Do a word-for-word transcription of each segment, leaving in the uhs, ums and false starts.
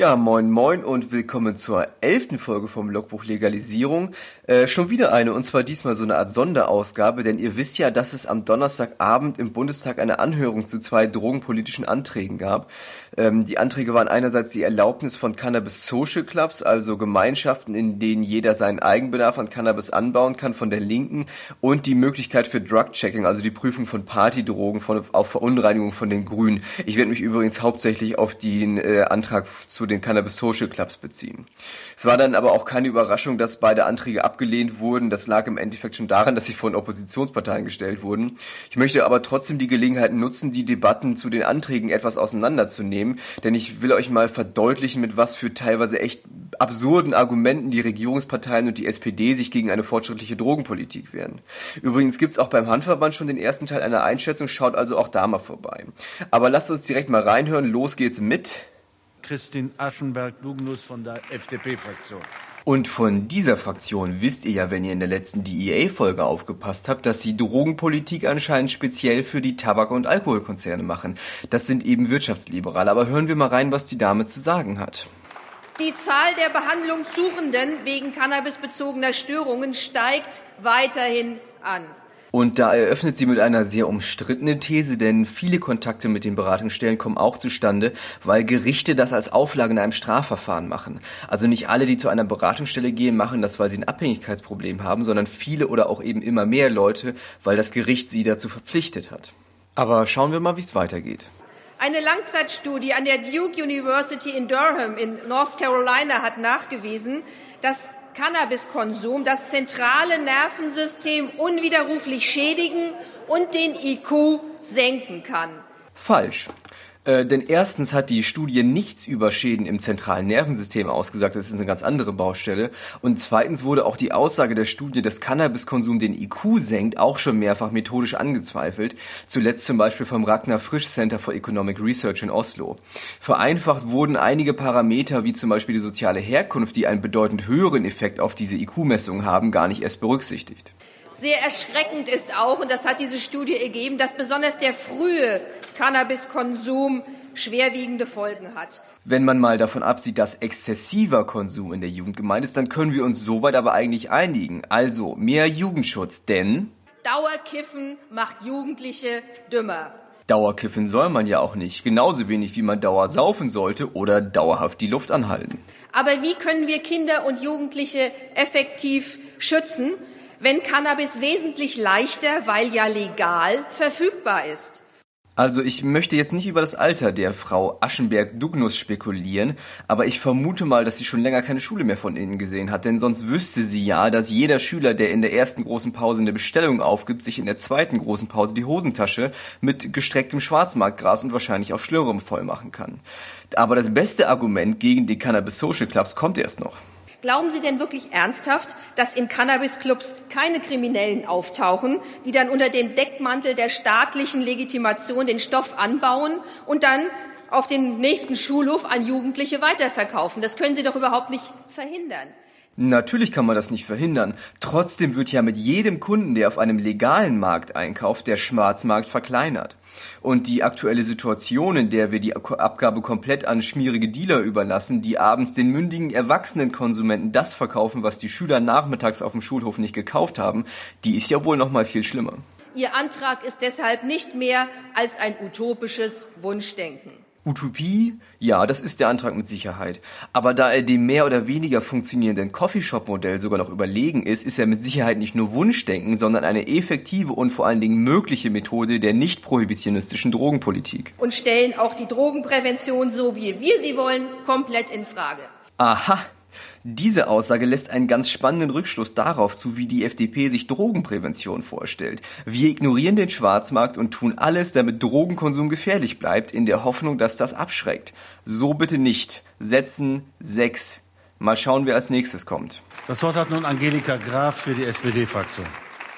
Ja, moin moin und willkommen zur elften Folge vom Logbuch Legalisierung. Äh, schon wieder eine, und zwar diesmal so eine Art Sonderausgabe, denn ihr wisst ja, dass es am Donnerstagabend im Bundestag eine Anhörung zu zwei drogenpolitischen Anträgen gab. Ähm, die Anträge waren einerseits die Erlaubnis von Cannabis Social Clubs, also Gemeinschaften, in denen jeder seinen Eigenbedarf an Cannabis anbauen kann, von der Linken, und die Möglichkeit für Drug-Checking, also die Prüfung von Partydrogen, von, auf Verunreinigung von den Grünen. Ich werde mich übrigens hauptsächlich auf den äh, Antrag zu den Cannabis Social Clubs beziehen. Es war dann aber auch keine Überraschung, dass beide Anträge abgelehnt wurden. Das lag im Endeffekt schon daran, dass sie von Oppositionsparteien gestellt wurden. Ich möchte aber trotzdem die Gelegenheit nutzen, die Debatten zu den Anträgen etwas auseinanderzunehmen, denn ich will euch mal verdeutlichen, mit was für teilweise echt absurden Argumenten die Regierungsparteien und die S P D sich gegen eine fortschrittliche Drogenpolitik wehren. Übrigens gibt's auch beim Handverband schon den ersten Teil einer Einschätzung, schaut also auch da mal vorbei. Aber lasst uns direkt mal reinhören, los geht's mit Christine Aschenberg-Dugnus von der F D P-Fraktion. Und von dieser Fraktion wisst ihr ja, wenn ihr in der letzten D E A-Folge aufgepasst habt, dass sie Drogenpolitik anscheinend speziell für die Tabak- und Alkoholkonzerne machen. Das sind eben Wirtschaftsliberale. Aber hören wir mal rein, was die Dame zu sagen hat. Die Zahl der Behandlungssuchenden wegen cannabisbezogener Störungen steigt weiterhin an. Und da eröffnet sie mit einer sehr umstrittenen These, denn viele Kontakte mit den Beratungsstellen kommen auch zustande, weil Gerichte das als Auflage in einem Strafverfahren machen. Also nicht alle, die zu einer Beratungsstelle gehen, machen das, weil sie ein Abhängigkeitsproblem haben, sondern viele oder auch eben immer mehr Leute, weil das Gericht sie dazu verpflichtet hat. Aber schauen wir mal, wie es weitergeht. Eine Langzeitstudie an der Duke University in Durham in North Carolina hat nachgewiesen, dass Cannabiskonsum das zentrale Nervensystem unwiderruflich schädigen und den I Q senken kann. Falsch. Äh, denn erstens hat die Studie nichts über Schäden im zentralen Nervensystem ausgesagt, das ist eine ganz andere Baustelle. Und zweitens wurde auch die Aussage der Studie, dass Cannabiskonsum den I Q senkt, auch schon mehrfach methodisch angezweifelt. Zuletzt zum Beispiel vom Ragnar Frisch Center for Economic Research in Oslo. Vereinfacht wurden einige Parameter, wie zum Beispiel die soziale Herkunft, die einen bedeutend höheren Effekt auf diese I Q-Messung haben, gar nicht erst berücksichtigt. Sehr erschreckend ist auch, und das hat diese Studie ergeben, dass besonders der frühe Cannabiskonsum schwerwiegende Folgen hat. Wenn man mal davon absieht, dass exzessiver Konsum in der Jugend gemeint ist, dann können wir uns soweit aber eigentlich einigen. Also mehr Jugendschutz, denn Dauerkiffen macht Jugendliche dümmer. Dauerkiffen soll man ja auch nicht, genauso wenig wie man dauersaufen sollte oder dauerhaft die Luft anhalten. Aber wie können wir Kinder und Jugendliche effektiv schützen, wenn Cannabis wesentlich leichter, weil ja legal, verfügbar ist? Also ich möchte jetzt nicht über das Alter der Frau Aschenberg-Dugnus spekulieren, aber ich vermute mal, dass sie schon länger keine Schule mehr von innen gesehen hat, denn sonst wüsste sie ja, dass jeder Schüler, der in der ersten großen Pause eine Bestellung aufgibt, sich in der zweiten großen Pause die Hosentasche mit gestrecktem Schwarzmarktgras und wahrscheinlich auch Schlürrem voll machen kann. Aber das beste Argument gegen die Cannabis Social Clubs kommt erst noch. Glauben Sie denn wirklich ernsthaft, dass in Cannabis-Clubs keine Kriminellen auftauchen, die dann unter dem Deckmantel der staatlichen Legitimation den Stoff anbauen und dann auf den nächsten Schulhof an Jugendliche weiterverkaufen? Das können Sie doch überhaupt nicht verhindern. Natürlich kann man das nicht verhindern. Trotzdem wird ja mit jedem Kunden, der auf einem legalen Markt einkauft, der Schwarzmarkt verkleinert. Und die aktuelle Situation, in der wir die Abgabe komplett an schmierige Dealer überlassen, die abends den mündigen, erwachsenen Konsumenten das verkaufen, was die Schüler nachmittags auf dem Schulhof nicht gekauft haben, die ist ja wohl noch mal viel schlimmer. Ihr Antrag ist deshalb nicht mehr als ein utopisches Wunschdenken. Utopie? Ja, das ist der Antrag mit Sicherheit. Aber da er dem mehr oder weniger funktionierenden Coffeeshop-Modell sogar noch überlegen ist, ist er mit Sicherheit nicht nur Wunschdenken, sondern eine effektive und vor allen Dingen mögliche Methode der nicht prohibitionistischen Drogenpolitik. Und stellen auch die Drogenprävention, so wie wir sie wollen, komplett in Frage. Aha! Diese Aussage lässt einen ganz spannenden Rückschluss darauf zu, wie die F D P sich Drogenprävention vorstellt. Wir ignorieren den Schwarzmarkt und tun alles, damit Drogenkonsum gefährlich bleibt, in der Hoffnung, dass das abschreckt. So bitte nicht. Setzen sechs. Mal schauen, wer als nächstes kommt. Das Wort hat nun Angelika Graf für die S P D-Fraktion.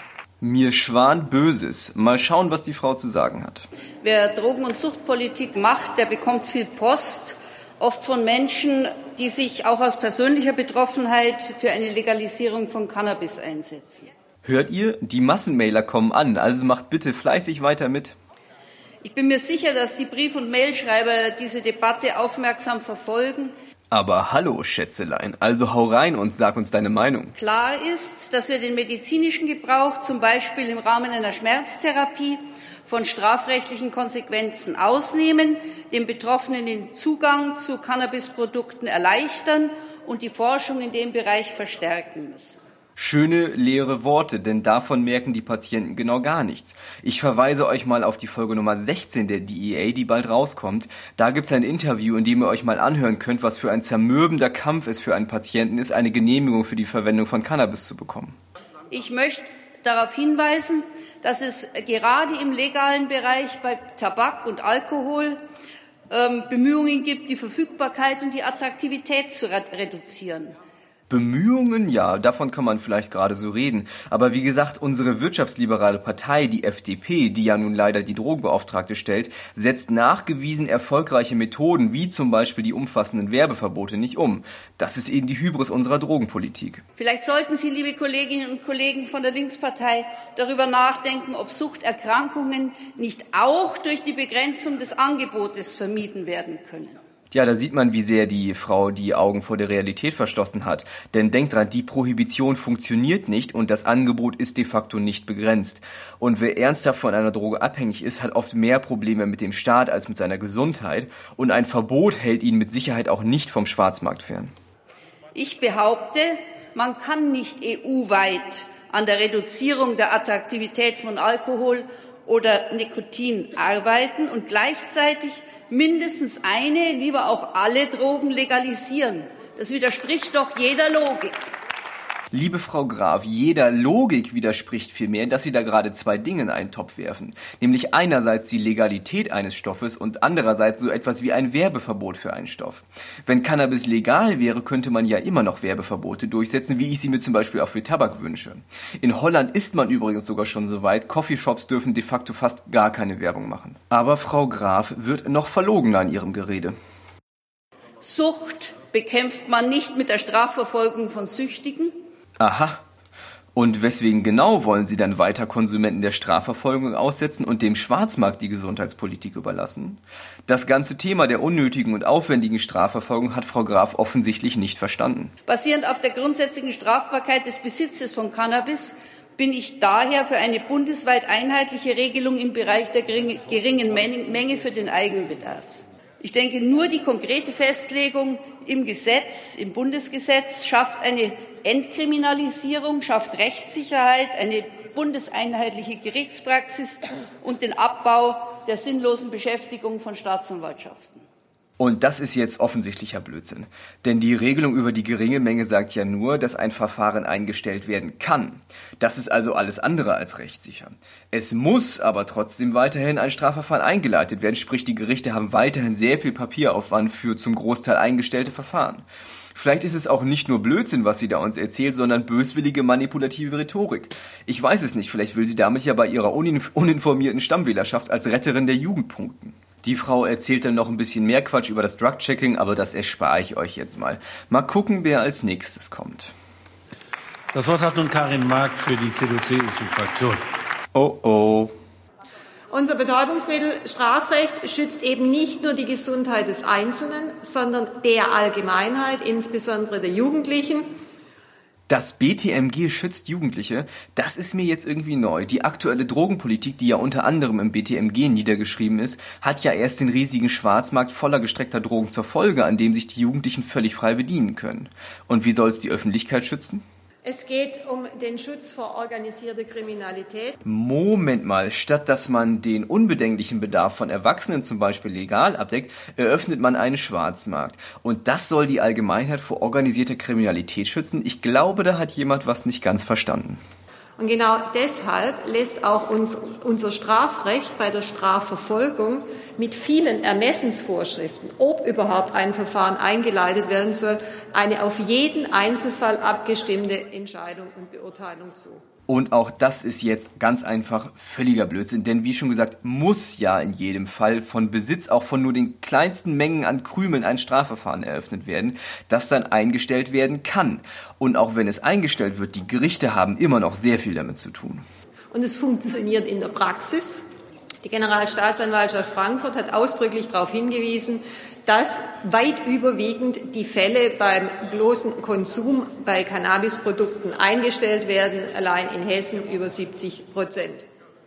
Mir schwant Böses. Mal schauen, was die Frau zu sagen hat. Wer Drogen- und Suchtpolitik macht, der bekommt viel Post. Oft von Menschen, die sich auch aus persönlicher Betroffenheit für eine Legalisierung von Cannabis einsetzen. Hört ihr? Die Massenmailer kommen an, also macht bitte fleißig weiter mit. Ich bin mir sicher, dass die Brief- und Mailschreiber diese Debatte aufmerksam verfolgen. Aber hallo, Schätzelein, also hau rein und sag uns deine Meinung. Klar ist, dass wir den medizinischen Gebrauch zum Beispiel im Rahmen einer Schmerztherapie von strafrechtlichen Konsequenzen ausnehmen, den Betroffenen den Zugang zu Cannabisprodukten erleichtern und die Forschung in dem Bereich verstärken müssen. Schöne, leere Worte, denn davon merken die Patienten genau gar nichts. Ich verweise euch mal auf die Folge Nummer sechzehn der D E A, die bald rauskommt. Da gibt's ein Interview, in dem ihr euch mal anhören könnt, was für ein zermürbender Kampf es für einen Patienten ist, eine Genehmigung für die Verwendung von Cannabis zu bekommen. Ich möchte darauf hinweisen, dass es gerade im legalen Bereich bei Tabak und Alkohol ähm, Bemühungen gibt, die Verfügbarkeit und die Attraktivität zu reduzieren. Bemühungen, ja, davon kann man vielleicht gerade so reden. Aber wie gesagt, unsere wirtschaftsliberale Partei, die F D P, die ja nun leider die Drogenbeauftragte stellt, setzt nachgewiesen erfolgreiche Methoden, wie zum Beispiel die umfassenden Werbeverbote, nicht um. Das ist eben die Hybris unserer Drogenpolitik. Vielleicht sollten Sie, liebe Kolleginnen und Kollegen von der Linkspartei, darüber nachdenken, ob Suchterkrankungen nicht auch durch die Begrenzung des Angebotes vermieden werden können. Ja, da sieht man, wie sehr die Frau die Augen vor der Realität verschlossen hat. Denn denkt dran, die Prohibition funktioniert nicht und das Angebot ist de facto nicht begrenzt. Und wer ernsthaft von einer Droge abhängig ist, hat oft mehr Probleme mit dem Staat als mit seiner Gesundheit. Und ein Verbot hält ihn mit Sicherheit auch nicht vom Schwarzmarkt fern. Ich behaupte, man kann nicht E U-weit an der Reduzierung der Attraktivität von Alkohol oder Nikotin arbeiten und gleichzeitig mindestens eine, lieber auch alle Drogen legalisieren. Das widerspricht doch jeder Logik. Liebe Frau Graf, jeder Logik widerspricht vielmehr, dass Sie da gerade zwei Dinge in einen Topf werfen. Nämlich einerseits die Legalität eines Stoffes und andererseits so etwas wie ein Werbeverbot für einen Stoff. Wenn Cannabis legal wäre, könnte man ja immer noch Werbeverbote durchsetzen, wie ich sie mir zum Beispiel auch für Tabak wünsche. In Holland ist man übrigens sogar schon so weit, Coffeeshops dürfen de facto fast gar keine Werbung machen. Aber Frau Graf wird noch verlogener in ihrem Gerede. Sucht bekämpft man nicht mit der Strafverfolgung von Süchtigen. Aha. Und weswegen genau wollen Sie dann weiter Konsumenten der Strafverfolgung aussetzen und dem Schwarzmarkt die Gesundheitspolitik überlassen? Das ganze Thema der unnötigen und aufwendigen Strafverfolgung hat Frau Graf offensichtlich nicht verstanden. Basierend auf der grundsätzlichen Strafbarkeit des Besitzes von Cannabis bin ich daher für eine bundesweit einheitliche Regelung im Bereich der geringen Menge für den Eigenbedarf. Ich denke, nur die konkrete Festlegung im Gesetz, im Bundesgesetz, schafft eine Entkriminalisierung, schafft Rechtssicherheit, eine bundeseinheitliche Gerichtspraxis und den Abbau der sinnlosen Beschäftigung von Staatsanwaltschaften. Und das ist jetzt offensichtlicher Blödsinn. Denn die Regelung über die geringe Menge sagt ja nur, dass ein Verfahren eingestellt werden kann. Das ist also alles andere als rechtssicher. Es muss aber trotzdem weiterhin ein Strafverfahren eingeleitet werden, sprich die Gerichte haben weiterhin sehr viel Papieraufwand für zum Großteil eingestellte Verfahren. Vielleicht ist es auch nicht nur Blödsinn, was sie da uns erzählt, sondern böswillige manipulative Rhetorik. Ich weiß es nicht, vielleicht will sie damit ja bei ihrer uninformierten Stammwählerschaft als Retterin der Jugend punkten. Die Frau erzählt dann noch ein bisschen mehr Quatsch über das Drug-Checking, aber das erspare ich euch jetzt mal. Mal gucken, wer als nächstes kommt. Das Wort hat nun Karin Mark für die C D U C S U-Fraktion. Oh oh. Unser Betäubungsmittelstrafrecht schützt eben nicht nur die Gesundheit des Einzelnen, sondern der Allgemeinheit, insbesondere der Jugendlichen. Das B T M G schützt Jugendliche, das ist mir jetzt irgendwie neu. Die aktuelle Drogenpolitik, die ja unter anderem im B T M G niedergeschrieben ist, hat ja erst den riesigen Schwarzmarkt voller gestreckter Drogen zur Folge, an dem sich die Jugendlichen völlig frei bedienen können. Und wie soll es die Öffentlichkeit schützen? Es geht um den Schutz vor organisierter Kriminalität. Moment mal, statt dass man den unbedenklichen Bedarf von Erwachsenen zum Beispiel legal abdeckt, eröffnet man einen Schwarzmarkt. Und das soll die Allgemeinheit vor organisierter Kriminalität schützen? Ich glaube, da hat jemand was nicht ganz verstanden. Und genau deshalb lässt auch uns, unser Strafrecht bei der Strafverfolgung mit vielen Ermessensvorschriften, ob überhaupt ein Verfahren eingeleitet werden soll, eine auf jeden Einzelfall abgestimmte Entscheidung und Beurteilung zu. Und auch das ist jetzt ganz einfach völliger Blödsinn, denn wie schon gesagt, muss ja in jedem Fall von Besitz auch von nur den kleinsten Mengen an Krümeln ein Strafverfahren eröffnet werden, das dann eingestellt werden kann. Und auch wenn es eingestellt wird, die Gerichte haben immer noch sehr viel damit zu tun. Und es funktioniert in der Praxis. Die Generalstaatsanwaltschaft Frankfurt hat ausdrücklich darauf hingewiesen, dass weit überwiegend die Fälle beim bloßen Konsum bei Cannabisprodukten eingestellt werden, allein in Hessen über siebzig Prozent.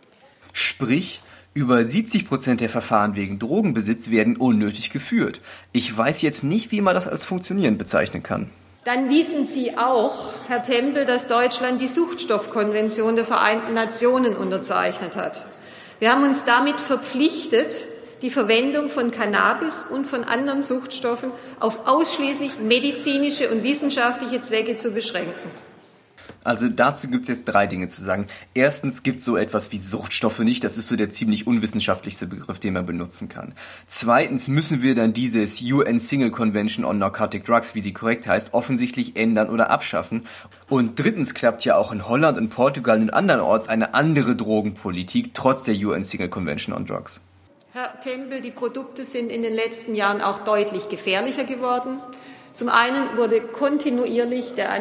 Sprich, über siebzig Prozent der Verfahren wegen Drogenbesitz werden unnötig geführt. Ich weiß jetzt nicht, wie man das als funktionierend bezeichnen kann. Dann wissen Sie auch, Herr Tempel, dass Deutschland die Suchtstoffkonvention der Vereinten Nationen unterzeichnet hat. Wir haben uns damit verpflichtet, die Verwendung von Cannabis und von anderen Suchtstoffen auf ausschließlich medizinische und wissenschaftliche Zwecke zu beschränken. Also dazu gibt's jetzt drei Dinge zu sagen. Erstens gibt's so etwas wie Suchtstoffe nicht. Das ist so der ziemlich unwissenschaftlichste Begriff, den man benutzen kann. Zweitens müssen wir dann dieses U N Single Convention on Narcotic Drugs, wie sie korrekt heißt, offensichtlich ändern oder abschaffen. Und drittens klappt ja auch in Holland und Portugal und andernorts eine andere Drogenpolitik, trotz der U N Single Convention on Drugs. Herr Tempel, die Produkte sind in den letzten Jahren auch deutlich gefährlicher geworden. Zum einen wurde kontinuierlich der,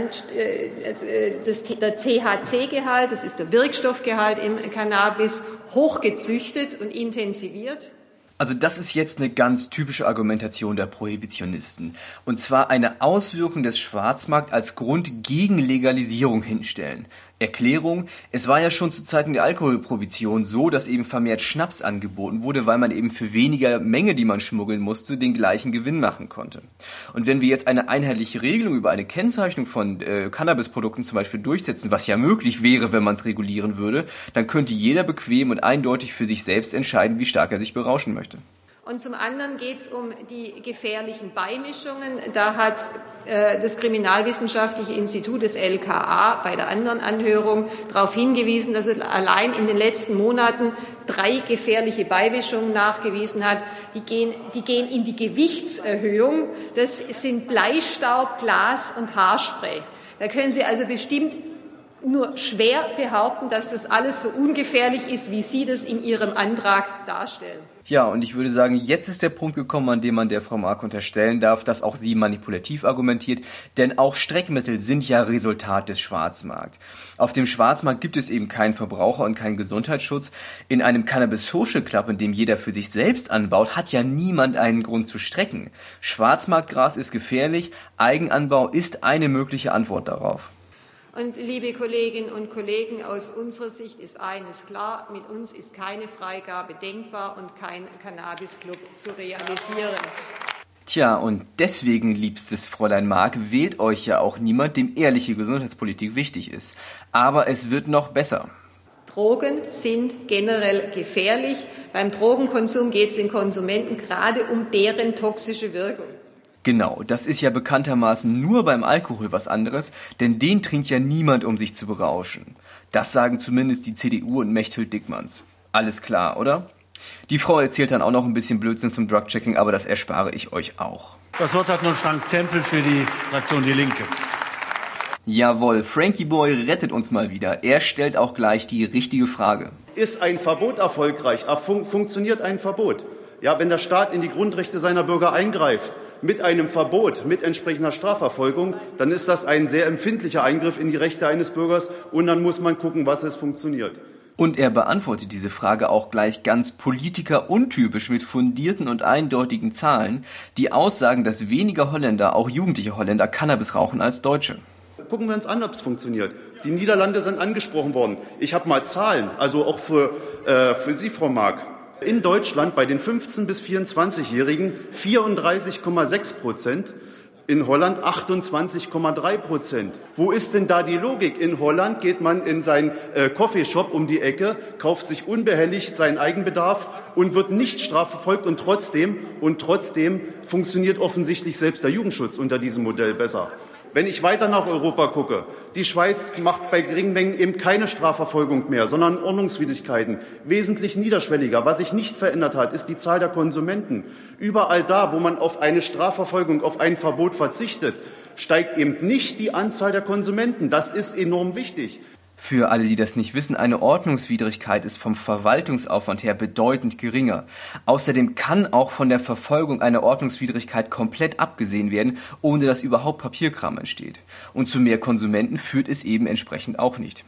äh, das, der T H C-Gehalt, das ist der Wirkstoffgehalt im Cannabis, hochgezüchtet und intensiviert. Also das ist jetzt eine ganz typische Argumentation der Prohibitionisten. Und zwar eine Auswirkung des Schwarzmarkts als Grund gegen Legalisierung hinstellen. Erklärung: Es war ja schon zu Zeiten der Alkoholprohibition so, dass eben vermehrt Schnaps angeboten wurde, weil man eben für weniger Menge, die man schmuggeln musste, den gleichen Gewinn machen konnte. Und wenn wir jetzt eine einheitliche Regelung über eine Kennzeichnung von äh, Cannabisprodukten zum Beispiel durchsetzen, was ja möglich wäre, wenn man es regulieren würde, dann könnte jeder bequem und eindeutig für sich selbst entscheiden, wie stark er sich berauschen möchte. Und zum anderen geht es um die gefährlichen Beimischungen. Da hat äh, das Kriminalwissenschaftliche Institut des L K A bei der anderen Anhörung darauf hingewiesen, dass es allein in den letzten Monaten drei gefährliche Beimischungen nachgewiesen hat. Die gehen, die gehen in die Gewichtserhöhung. Das sind Bleistaub, Glas und Haarspray. Da können Sie also bestimmt nur schwer behaupten, dass das alles so ungefährlich ist, wie Sie das in Ihrem Antrag darstellen. Ja, und ich würde sagen, jetzt ist der Punkt gekommen, an dem man der Frau Mark unterstellen darf, dass auch sie manipulativ argumentiert, denn auch Streckmittel sind ja Resultat des Schwarzmarkts. Auf dem Schwarzmarkt gibt es eben keinen Verbraucher und keinen Gesundheitsschutz. In einem Cannabis Social Club, in dem jeder für sich selbst anbaut, hat ja niemand einen Grund zu strecken. Schwarzmarktgras ist gefährlich, Eigenanbau ist eine mögliche Antwort darauf. Und liebe Kolleginnen und Kollegen, aus unserer Sicht ist eines klar, mit uns ist keine Freigabe denkbar und kein Cannabis-Club zu realisieren. Tja, und deswegen, liebstes Fräulein Mark, wählt euch ja auch niemand, dem ehrliche Gesundheitspolitik wichtig ist. Aber es wird noch besser. Drogen sind generell gefährlich. Beim Drogenkonsum geht es den Konsumenten gerade um deren toxische Wirkung. Genau, das ist ja bekanntermaßen nur beim Alkohol was anderes, denn den trinkt ja niemand, um sich zu berauschen. Das sagen zumindest die C D U und Mechthild Dickmanns. Alles klar, oder? Die Frau erzählt dann auch noch ein bisschen Blödsinn zum Drug-Checking, aber das erspare ich euch auch. Das Wort hat nun Frank Tempel für die Fraktion Die Linke. Jawohl, Frankie Boy rettet uns mal wieder. Er stellt auch gleich die richtige Frage. Ist ein Verbot erfolgreich? Fun- funktioniert ein Verbot? Ja, wenn der Staat in die Grundrechte seiner Bürger eingreift, mit einem Verbot, mit entsprechender Strafverfolgung, dann ist das ein sehr empfindlicher Eingriff in die Rechte eines Bürgers und dann muss man gucken, was es funktioniert. Und er beantwortet diese Frage auch gleich ganz politikeruntypisch mit fundierten und eindeutigen Zahlen, die aussagen, dass weniger Holländer, auch jugendliche Holländer, Cannabis rauchen als Deutsche. Gucken wir uns an, ob es funktioniert. Die Niederlande sind angesprochen worden. Ich habe mal Zahlen, also auch für, äh, für Sie, Frau Mark. In Deutschland bei den fünfzehn- bis vierundzwanzigjährigen vierunddreißig Komma sechs Prozent, in Holland achtundzwanzig Komma drei Prozent. Wo ist denn da die Logik? In Holland geht man in seinen äh, Coffeeshop um die Ecke, kauft sich unbehelligt seinen Eigenbedarf und wird nicht strafverfolgt und trotzdem, und trotzdem funktioniert offensichtlich selbst der Jugendschutz unter diesem Modell besser. Wenn ich weiter nach Europa gucke, die Schweiz macht bei geringen Mengen eben keine Strafverfolgung mehr, sondern Ordnungswidrigkeiten, wesentlich niederschwelliger. Was sich nicht verändert hat, ist die Zahl der Konsumenten. Überall da, wo man auf eine Strafverfolgung, auf ein Verbot verzichtet, steigt eben nicht die Anzahl der Konsumenten. Das ist enorm wichtig. Für alle, die das nicht wissen, eine Ordnungswidrigkeit ist vom Verwaltungsaufwand her bedeutend geringer. Außerdem kann auch von der Verfolgung einer Ordnungswidrigkeit komplett abgesehen werden, ohne dass überhaupt Papierkram entsteht. Und zu mehr Konsumenten führt es eben entsprechend auch nicht.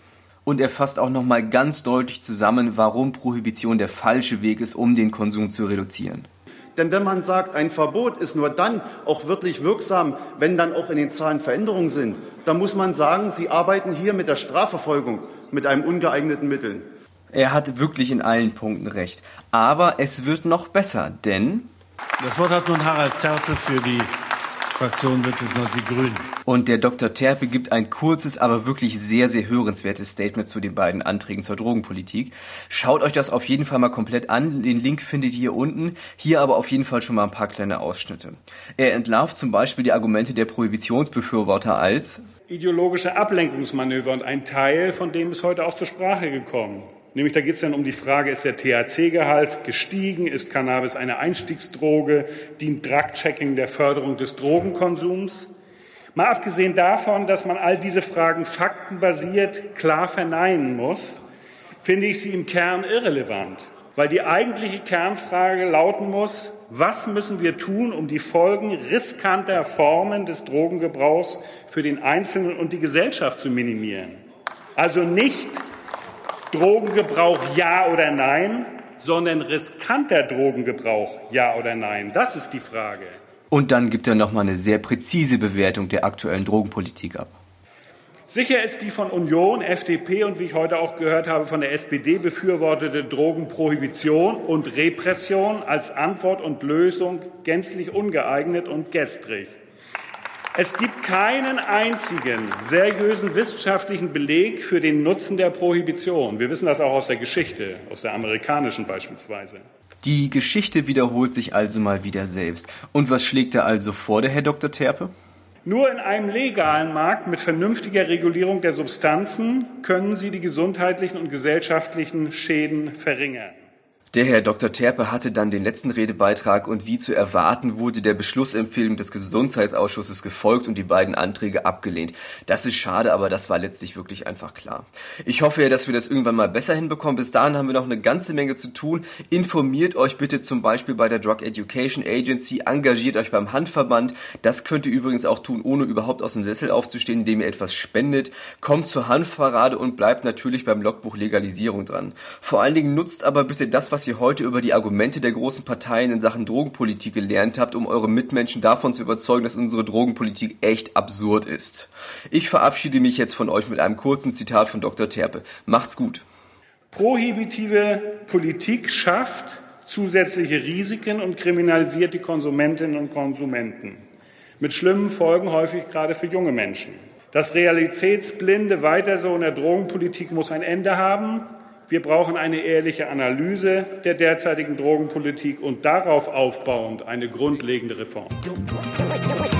Und er fasst auch nochmal ganz deutlich zusammen, warum Prohibition der falsche Weg ist, um den Konsum zu reduzieren. Denn wenn man sagt, ein Verbot ist nur dann auch wirklich wirksam, wenn dann auch in den Zahlen Veränderungen sind, dann muss man sagen, Sie arbeiten hier mit der Strafverfolgung mit einem ungeeigneten Mittel. Er hat wirklich in allen Punkten recht. Aber es wird noch besser, denn... Das Wort hat nun Harald Terpe für die Fraktion Bündnis neunzig Die Grünen. Und der Doktor Terpe gibt ein kurzes, aber wirklich sehr, sehr hörenswertes Statement zu den beiden Anträgen zur Drogenpolitik. Schaut euch das auf jeden Fall mal komplett an. Den Link findet ihr hier unten. Hier aber auf jeden Fall schon mal ein paar kleine Ausschnitte. Er entlarvt zum Beispiel die Argumente der Prohibitionsbefürworter als ideologische Ablenkungsmanöver und ein Teil, von dem ist heute auch zur Sprache gekommen. Nämlich da geht es dann um die Frage, ist der T H C-Gehalt gestiegen, ist Cannabis eine Einstiegsdroge, dient Drug-Checking der Förderung des Drogenkonsums? Mal abgesehen davon, dass man all diese Fragen faktenbasiert klar verneinen muss, finde ich sie im Kern irrelevant, weil die eigentliche Kernfrage lauten muss, was müssen wir tun, um die Folgen riskanter Formen des Drogengebrauchs für den Einzelnen und die Gesellschaft zu minimieren? Also nicht Drogengebrauch ja oder nein, sondern riskanter Drogengebrauch ja oder nein. Das ist die Frage. Und dann gibt er nochmal eine sehr präzise Bewertung der aktuellen Drogenpolitik ab. Sicher ist die von Union, F D P und wie ich heute auch gehört habe, von der S P D befürwortete Drogenprohibition und Repression als Antwort und Lösung gänzlich ungeeignet und gestrig. Es gibt keinen einzigen seriösen wissenschaftlichen Beleg für den Nutzen der Prohibition. Wir wissen das auch aus der Geschichte, aus der amerikanischen beispielsweise. Die Geschichte wiederholt sich also mal wieder selbst. Und was schlägt er also vor, der Herr Doktor Terpe? Nur in einem legalen Markt mit vernünftiger Regulierung der Substanzen können Sie die gesundheitlichen und gesellschaftlichen Schäden verringern. Der Herr Doktor Terpe hatte dann den letzten Redebeitrag und wie zu erwarten wurde der Beschlussempfehlung des Gesundheitsausschusses gefolgt und die beiden Anträge abgelehnt. Das ist schade, aber das war letztlich wirklich einfach klar. Ich hoffe ja, dass wir das irgendwann mal besser hinbekommen. Bis dahin haben wir noch eine ganze Menge zu tun. Informiert euch bitte zum Beispiel bei der Drug Education Agency, engagiert euch beim Hanfverband. Das könnt ihr übrigens auch tun, ohne überhaupt aus dem Sessel aufzustehen, indem ihr etwas spendet. Kommt zur Hanfparade und bleibt natürlich beim Logbuch Legalisierung dran. Vor allen Dingen nutzt aber bitte das, was ihr heute über die Argumente der großen Parteien in Sachen Drogenpolitik gelernt habt, um eure Mitmenschen davon zu überzeugen, dass unsere Drogenpolitik echt absurd ist. Ich verabschiede mich jetzt von euch mit einem kurzen Zitat von Doktor Terpe. Macht's gut. Prohibitive Politik schafft zusätzliche Risiken und kriminalisiert die Konsumentinnen und Konsumenten. Mit schlimmen Folgen häufig gerade für junge Menschen. Das realitätsblinde Weiter so in der Drogenpolitik muss ein Ende haben. Wir brauchen eine ehrliche Analyse der derzeitigen Drogenpolitik und darauf aufbauend eine grundlegende Reform.